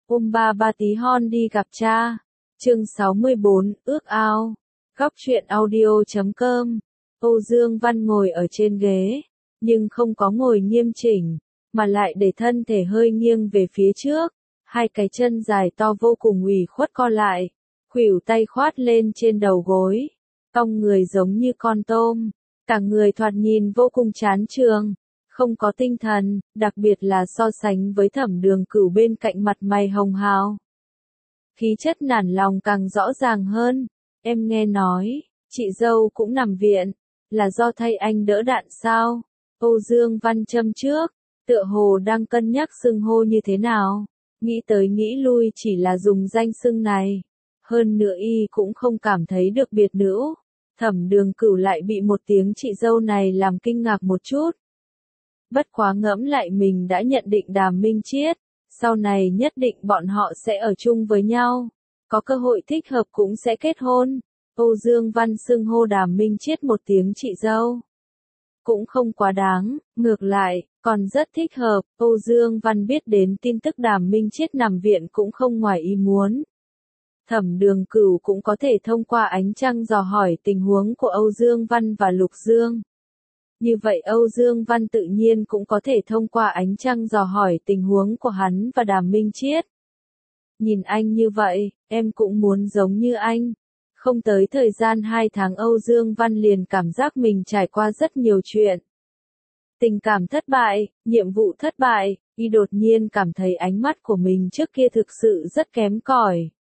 Ba ba tí hon đi gặp cha. Chương 64, ước ao. Góc truyện audio.com. Âu Dương Văn ngồi ở trên ghế, nhưng không có ngồi nghiêm chỉnh, mà lại để thân thể hơi nghiêng về phía trước, hai cái chân dài to vô cùng ủy khuất co lại, khuỷu tay khoát lên trên đầu gối, cong người giống như con tôm, cả người thoạt nhìn vô cùng chán chường, không có tinh thần, đặc biệt là so sánh với Thẩm Đường Cửu bên cạnh mặt mày hồng hào. Khí chất nản lòng càng rõ ràng hơn. Em nghe nói, chị dâu cũng nằm viện, là do thay anh đỡ đạn sao? Âu Dương Văn châm trước, tựa hồ đang cân nhắc xưng hô như thế nào, nghĩ tới nghĩ lui chỉ là dùng danh xưng này. Hơn nữa y cũng không cảm thấy được biệt nữ. Thẩm Đường Cửu lại bị một tiếng chị dâu này làm kinh ngạc một chút. Bất quá ngẫm lại mình đã nhận định Đàm Minh Chiết, sau này nhất định bọn họ sẽ ở chung với nhau, có cơ hội thích hợp cũng sẽ kết hôn. Âu Dương Văn xưng hô Đàm Minh Chiết một tiếng chị dâu, cũng không quá đáng, ngược lại, còn rất thích hợp. Âu Dương Văn biết đến tin tức Đàm Minh Chiết nằm viện cũng không ngoài ý muốn. Thẩm Đường Cửu cũng có thể thông qua ánh trăng dò hỏi tình huống của Âu Dương Văn và Lục Dương. Như vậy Âu Dương Văn tự nhiên cũng có thể thông qua ánh trăng dò hỏi tình huống của hắn và Đàm Minh Chiết. Nhìn anh như vậy, em cũng muốn giống như anh. Không tới thời gian 2 tháng Âu Dương Văn liền cảm giác mình trải qua rất nhiều chuyện. Tình cảm thất bại, nhiệm vụ thất bại, y đột nhiên cảm thấy ánh mắt của mình trước kia thực sự rất kém cỏi.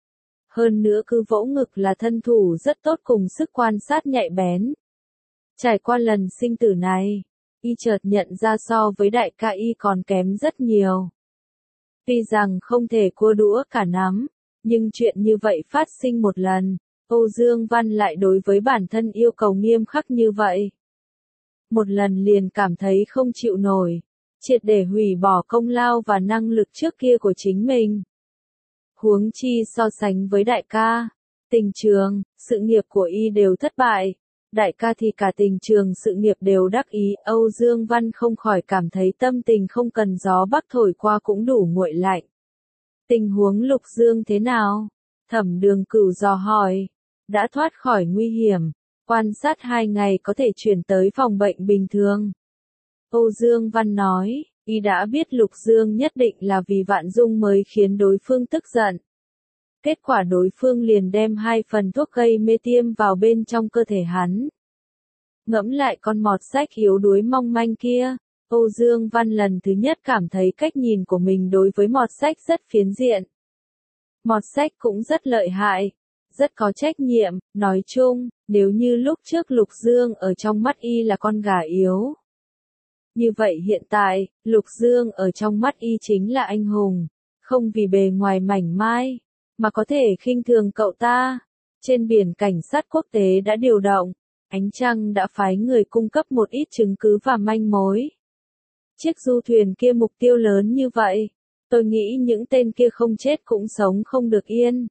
Hơn nữa cứ vỗ ngực là thân thủ rất tốt cùng sức quan sát nhạy bén. Trải qua lần sinh tử này, y chợt nhận ra so với đại ca y còn kém rất nhiều. Tuy rằng không thể cua đũa cả nắm, nhưng chuyện như vậy phát sinh một lần, Âu Dương Văn lại đối với bản thân yêu cầu nghiêm khắc như vậy. Một lần liền cảm thấy không chịu nổi, triệt để hủy bỏ công lao và năng lực trước kia của chính mình. Huống chi so sánh với đại ca, tình trường, sự nghiệp của y đều thất bại. Đại ca thì cả tình trường sự nghiệp đều đắc ý. Âu Dương Văn không khỏi cảm thấy tâm tình không cần gió bắc thổi qua cũng đủ nguội lạnh. Tình huống Lục Dương thế nào? Thẩm Đường Cửu dò hỏi. Đã thoát khỏi nguy hiểm, quan sát 2 ngày có thể chuyển tới phòng bệnh bình thường. Âu Dương Văn nói, y đã biết Lục Dương nhất định là vì Vạn Dung mới khiến đối phương tức giận. Kết quả đối phương liền đem 2 phần thuốc gây mê tiêm vào bên trong cơ thể hắn. Ngẫm lại con mọt sách yếu đuối mong manh kia, Âu Dương Văn lần thứ nhất cảm thấy cách nhìn của mình đối với mọt sách rất phiến diện. Mọt sách cũng rất lợi hại, rất có trách nhiệm, nói chung, nếu như lúc trước Lục Dương ở trong mắt y là con gà yếu. Như vậy hiện tại, Lục Dương ở trong mắt y chính là anh hùng, không vì bề ngoài mảnh mai, mà có thể khinh thường cậu ta. Trên biển cảnh sát quốc tế đã điều động, ánh trăng đã phái người cung cấp một ít chứng cứ và manh mối. Chiếc du thuyền kia mục tiêu lớn như vậy, tôi nghĩ những tên kia không chết cũng sống không được yên.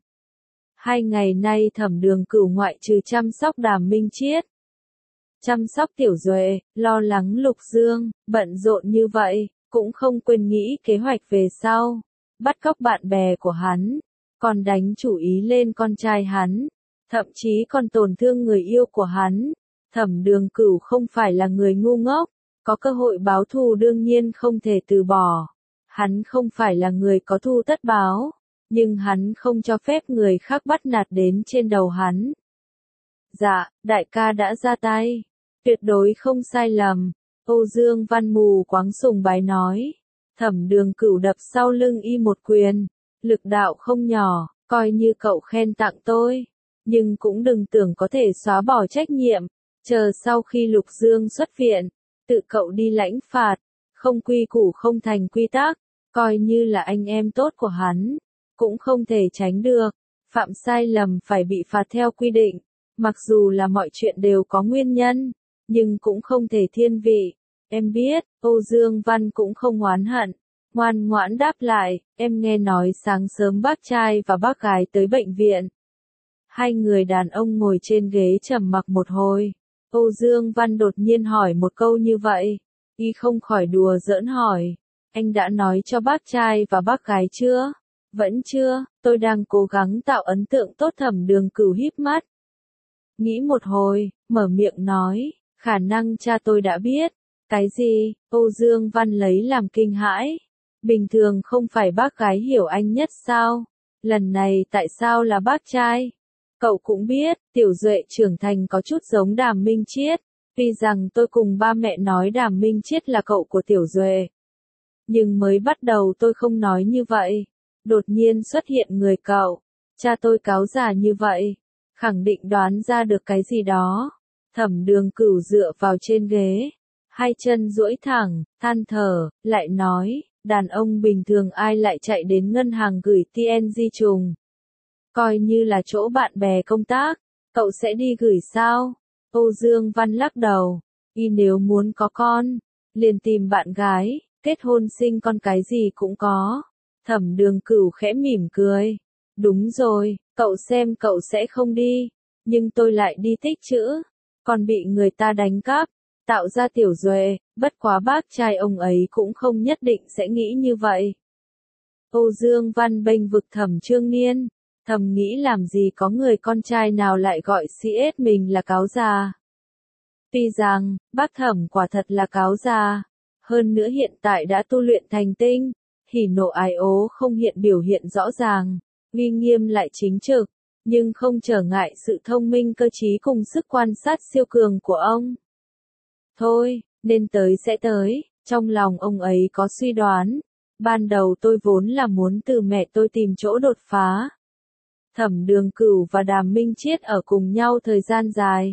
2 ngày nay Thẩm Đường Cửu ngoại trừ chăm sóc Đàm Minh Chiết, chăm sóc Tiểu Duệ, lo lắng Lục Dương, bận rộn như vậy, cũng không quên nghĩ kế hoạch về sau, bắt cóc bạn bè của hắn, còn đánh chủ ý lên con trai hắn, thậm chí còn tổn thương người yêu của hắn. Thẩm Đường Cửu không phải là người ngu ngốc, có cơ hội báo thù đương nhiên không thể từ bỏ. Hắn không phải là người có thù tất báo, nhưng hắn không cho phép người khác bắt nạt đến trên đầu hắn. Dạ, đại ca đã ra tay, tuyệt đối không sai lầm. Âu Dương Văn mù quáng sùng bái nói. Thẩm Đường Cửu đập sau lưng y một quyền, lực đạo không nhỏ, coi như cậu khen tặng tôi, nhưng cũng đừng tưởng có thể xóa bỏ trách nhiệm, chờ sau khi Lục Dương xuất viện, tự cậu đi lãnh phạt, không quy củ không thành quy tắc, coi như là anh em tốt của hắn, cũng không thể tránh được, phạm sai lầm phải bị phạt theo quy định, mặc dù là mọi chuyện đều có nguyên nhân, nhưng cũng không thể thiên vị. Em biết, Âu Dương Văn cũng không oán hận, ngoan ngoãn đáp lại, em nghe nói sáng sớm bác trai và bác gái tới bệnh viện. 2 người đàn ông ngồi trên ghế trầm mặc một hồi. Âu Dương Văn đột nhiên hỏi một câu như vậy, y không khỏi đùa giỡn hỏi, anh đã nói cho bác trai và bác gái chưa? Vẫn chưa, tôi đang cố gắng tạo ấn tượng tốt. Thẩm Đường Cửu híp mắt. Nghĩ một hồi, mở miệng nói, khả năng cha tôi đã biết. Cái gì? Âu Dương Văn lấy làm kinh hãi. Bình thường không phải bác gái hiểu anh nhất sao? Lần này tại sao là bác trai? Cậu cũng biết, Tiểu Duệ trưởng thành có chút giống Đàm Minh Chiết. Tuy rằng tôi cùng ba mẹ nói Đàm Minh Chiết là cậu của Tiểu Duệ. Nhưng mới bắt đầu tôi không nói như vậy. Đột nhiên xuất hiện người cậu. Cha tôi cáo già như vậy. Khẳng định đoán ra được cái gì đó. Thẩm Đường Cửu dựa vào trên ghế. Hai chân duỗi thẳng, than thở, lại nói, đàn ông bình thường ai lại chạy đến ngân hàng gửi TNG trùng. Coi như là chỗ bạn bè công tác, cậu sẽ đi gửi sao? Âu Dương Văn lắc đầu, y nếu muốn có con, liền tìm bạn gái, kết hôn sinh con cái gì cũng có. Thẩm Đường Cửu khẽ mỉm cười. Đúng rồi, cậu xem cậu sẽ không đi, nhưng tôi lại đi tích trữ, còn bị người ta đánh cắp, tạo ra Tiểu Duệ, bất quá bác trai ông ấy cũng không nhất định sẽ nghĩ như vậy. Âu Dương Văn bênh vực Thẩm Trương Niên, thầm nghĩ làm gì có người con trai nào lại gọi CS mình là cáo già. Tuy rằng, bác Thẩm quả thật là cáo già, hơn nữa hiện tại đã tu luyện thành tinh, hỉ nộ ái ố không hiện biểu hiện rõ ràng, uy nghiêm lại chính trực, nhưng không trở ngại sự thông minh cơ trí cùng sức quan sát siêu cường của ông. Thôi, nên tới sẽ tới, trong lòng ông ấy có suy đoán. Ban đầu tôi vốn là muốn từ mẹ tôi tìm chỗ đột phá. Thẩm Đường Cửu và Đàm Minh Chiết ở cùng nhau thời gian dài.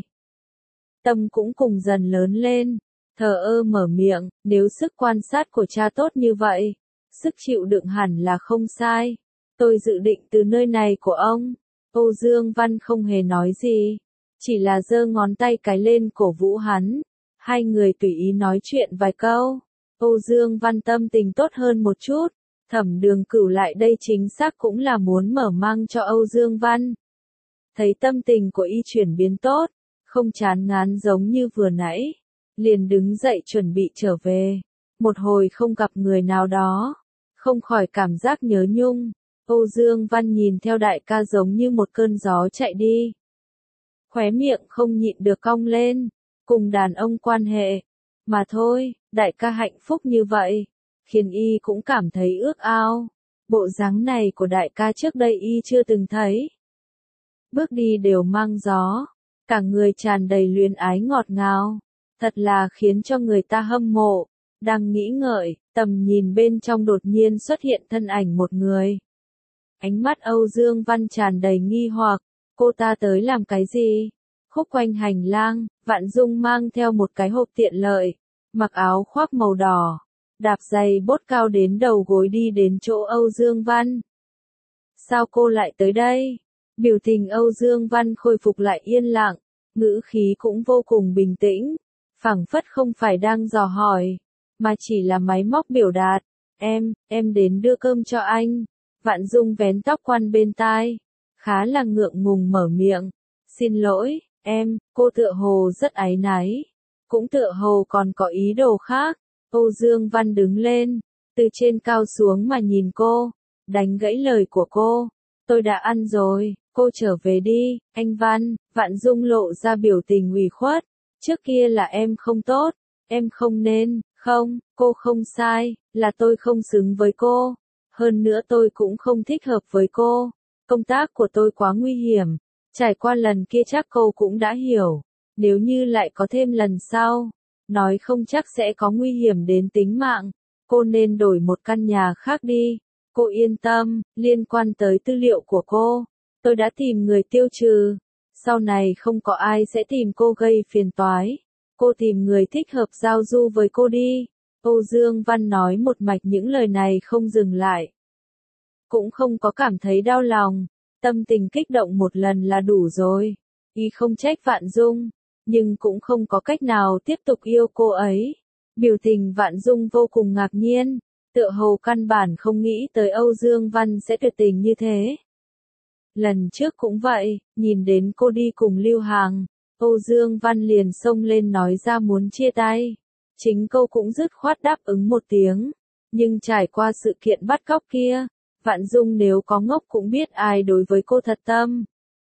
Tâm cũng cùng dần lớn lên, thờ ơ mở miệng, nếu sức quan sát của cha tốt như vậy, sức chịu đựng hẳn là không sai. Tôi dự định từ nơi này của ông. Âu Dương Văn không hề nói gì, chỉ là giơ ngón tay cái lên cổ vũ hắn. Hai người tùy ý nói chuyện vài câu. Âu Dương Văn tâm tình tốt hơn một chút. Thẩm Đường Cửu lại đây chính xác cũng là muốn mở mang cho Âu Dương Văn. Thấy tâm tình của y chuyển biến tốt, không chán ngán giống như vừa nãy, liền đứng dậy chuẩn bị trở về. Một hồi không gặp người nào đó, không khỏi cảm giác nhớ nhung. Âu Dương Văn nhìn theo đại ca giống như một cơn gió chạy đi. Khóe miệng không nhịn được cong lên, cùng đàn ông quan hệ. Mà thôi, đại ca hạnh phúc như vậy, khiến y cũng cảm thấy ước ao. Bộ dáng này của đại ca trước đây y chưa từng thấy. Bước đi đều mang gió, cả người tràn đầy luyến ái ngọt ngào, thật là khiến cho người ta hâm mộ. Đang nghĩ ngợi, tầm nhìn bên trong đột nhiên xuất hiện thân ảnh một người. Ánh mắt Âu Dương Văn tràn đầy nghi hoặc, cô ta tới làm cái gì? Khúc quanh hành lang, Vạn Dung mang theo một cái hộp tiện lợi, mặc áo khoác màu đỏ, đạp giày bốt cao đến đầu gối đi đến chỗ Âu Dương Văn. Sao cô lại tới đây? Biểu tình Âu Dương Văn khôi phục lại yên lặng, ngữ khí cũng vô cùng bình tĩnh, phảng phất không phải đang dò hỏi, mà chỉ là máy móc biểu đạt. Em đến đưa cơm cho anh. Vạn Dung vén tóc quăn bên tai, khá là ngượng ngùng mở miệng. Xin lỗi, cô tựa hồ rất áy náy, cũng tựa hồ còn có ý đồ khác. Âu Dương Văn đứng lên, từ trên cao xuống mà nhìn cô, đánh gãy lời của cô. Tôi đã ăn rồi, cô trở về đi, anh Văn. Vạn Dung lộ ra biểu tình ủy khuất. Trước kia là em không tốt, em không nên, không, cô không sai, là tôi không xứng với cô. Hơn nữa tôi cũng không thích hợp với cô. Công tác của tôi quá nguy hiểm. Trải qua lần kia chắc cô cũng đã hiểu. Nếu như lại có thêm lần sau, nói không chắc sẽ có nguy hiểm đến tính mạng. Cô nên đổi một căn nhà khác đi. Cô yên tâm, liên quan tới tư liệu của cô, tôi đã tìm người tiêu trừ. Sau này không có ai sẽ tìm cô gây phiền toái. Cô tìm người thích hợp giao du với cô đi. Âu Dương Văn nói một mạch những lời này không dừng lại. Cũng không có cảm thấy đau lòng, tâm tình kích động một lần là đủ rồi. Y không trách Vạn Dung, nhưng cũng không có cách nào tiếp tục yêu cô ấy. Biểu tình Vạn Dung vô cùng ngạc nhiên, tựa hồ căn bản không nghĩ tới Âu Dương Văn sẽ tuyệt tình như thế. Lần trước cũng vậy, nhìn đến cô đi cùng Lưu Hàng, Âu Dương Văn liền xông lên nói ra muốn chia tay. Chính cô cũng dứt khoát đáp ứng một tiếng, nhưng trải qua sự kiện bắt cóc kia, Vạn Dung nếu có ngốc cũng biết ai đối với cô thật tâm.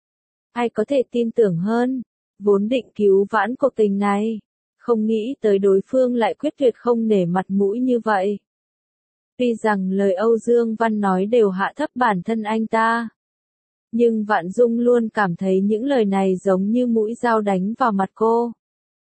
Ai có thể tin tưởng hơn, vốn định cứu vãn cuộc tình này, không nghĩ tới đối phương lại quyết tuyệt không nể mặt mũi như vậy. Tuy rằng lời Âu Dương Văn nói đều hạ thấp bản thân anh ta, nhưng Vạn Dung luôn cảm thấy những lời này giống như mũi dao đánh vào mặt cô.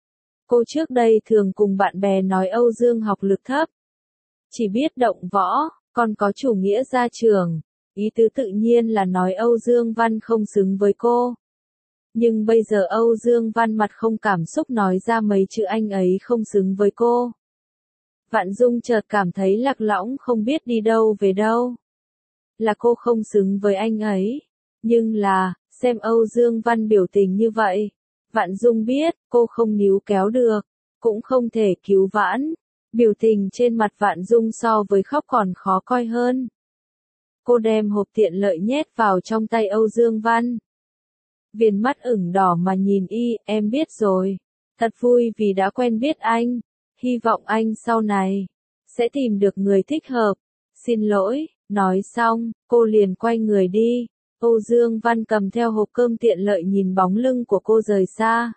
Cô trước đây thường cùng bạn bè nói Âu Dương học lực thấp, chỉ biết động võ, còn có chủ nghĩa gia trưởng, ý tứ tự nhiên là nói Âu Dương Văn không xứng với cô. Nhưng bây giờ Âu Dương Văn mặt không cảm xúc nói ra mấy chữ anh ấy không xứng với cô. Vạn Dung chợt cảm thấy lạc lõng không biết đi đâu về đâu. Là cô không xứng với anh ấy. Nhưng là, xem Âu Dương Văn biểu tình như vậy. Vạn Dung biết, cô không níu kéo được, cũng không thể cứu vãn. Biểu tình trên mặt Vạn Dung so với khóc còn khó coi hơn. Cô đem hộp tiện lợi nhét vào trong tay Âu Dương Văn. Viền mắt ửng đỏ mà nhìn y, em biết rồi. Thật vui vì đã quen biết anh. Hy vọng anh sau này sẽ tìm được người thích hợp. Xin lỗi, nói xong, cô liền quay người đi. Âu Dương Văn cầm theo hộp cơm tiện lợi nhìn bóng lưng của cô rời xa.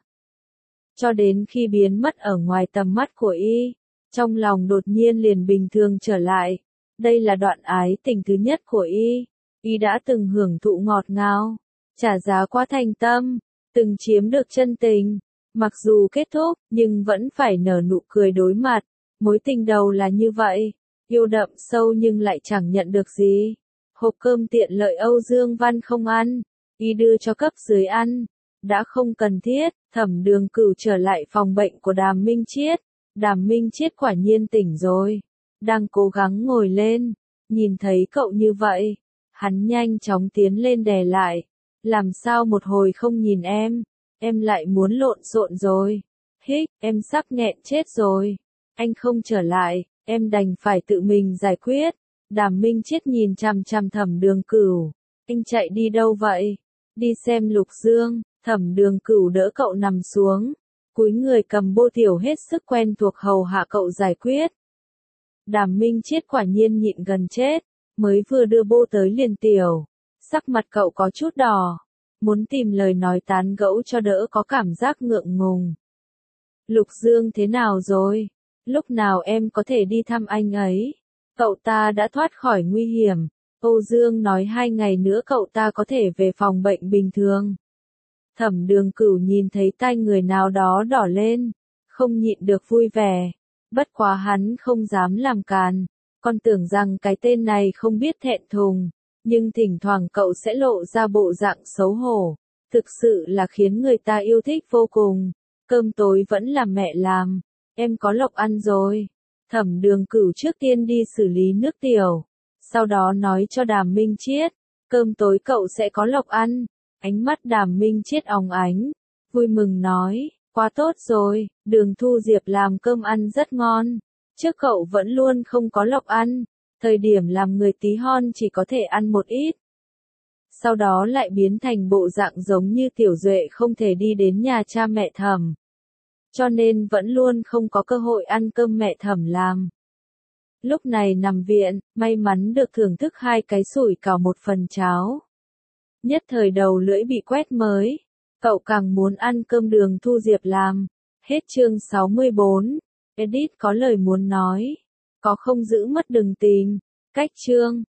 Cho đến khi biến mất ở ngoài tầm mắt của y, trong lòng đột nhiên liền bình thường trở lại. Đây là đoạn ái tình thứ nhất của y. Y đã từng hưởng thụ ngọt ngào, trả giá quá thành tâm, từng chiếm được chân tình. Mặc dù kết thúc, nhưng vẫn phải nở nụ cười đối mặt. Mối tình đầu là như vậy, yêu đậm sâu nhưng lại chẳng nhận được gì. Hộp cơm tiện lợi Âu Dương Văn không ăn, y đưa cho cấp dưới ăn. Đã không cần thiết, Thẩm Đường Cửu trở lại phòng bệnh của Đàm Minh Chiết. Đàm Minh Chiết quả nhiên tỉnh rồi, đang cố gắng ngồi lên, nhìn thấy cậu như vậy, hắn nhanh chóng tiến lên đè lại. Làm sao một hồi không nhìn em lại muốn lộn xộn rồi. Hích, em sắp nghẹn chết rồi. Anh không trở lại, em đành phải tự mình giải quyết. Đàm Minh Chiết nhìn chằm chằm Thẩm Đường Cửu. Anh chạy đi đâu vậy? Đi xem Lục Dương. Thẩm Đường Cửu đỡ cậu nằm xuống, cúi người cầm bô tiểu hết sức quen thuộc hầu hạ cậu giải quyết. Đàm Minh Chiết quả nhiên nhịn gần chết, mới vừa đưa bô tới liền tiểu. Sắc mặt cậu có chút đỏ, muốn tìm lời nói tán gẫu cho đỡ có cảm giác ngượng ngùng. Lục Dương thế nào rồi? Lúc nào em có thể đi thăm anh ấy? Cậu ta đã thoát khỏi nguy hiểm. Âu Dương nói 2 ngày nữa cậu ta có thể về phòng bệnh bình thường. Thẩm Đường Cửu nhìn thấy tai người nào đó đỏ lên, không nhịn được vui vẻ. Bất quá hắn không dám làm càn, còn tưởng rằng cái tên này không biết thẹn thùng, nhưng thỉnh thoảng cậu sẽ lộ ra bộ dạng xấu hổ, thực sự là khiến người ta yêu thích vô cùng. Cơm tối vẫn là mẹ làm, em có lộc ăn rồi. Thẩm Đường Cửu trước tiên đi xử lý nước tiểu, sau đó nói cho Đàm Minh Chiết, cơm tối cậu sẽ có lộc ăn. Ánh mắt Đàm Minh Chiết óng ánh, vui mừng nói, quá tốt rồi, Đường Thu Diệp làm cơm ăn rất ngon. Trước cậu vẫn luôn không có lộc ăn, thời điểm làm người tí hon chỉ có thể ăn một ít. Sau đó lại biến thành bộ dạng giống như Tiểu Duệ không thể đi đến nhà cha mẹ Thẩm. Cho nên vẫn luôn không có cơ hội ăn cơm mẹ Thẩm làm. Lúc này nằm viện, may mắn được thưởng thức 2 cái sủi cảo 1 phần cháo. Nhất thời đầu lưỡi bị quét mới, cậu càng muốn ăn cơm Đường Thu Diệp làm. Hết chương 64, Edit có lời muốn nói, có không giữ mất đừng tìm, cách chương.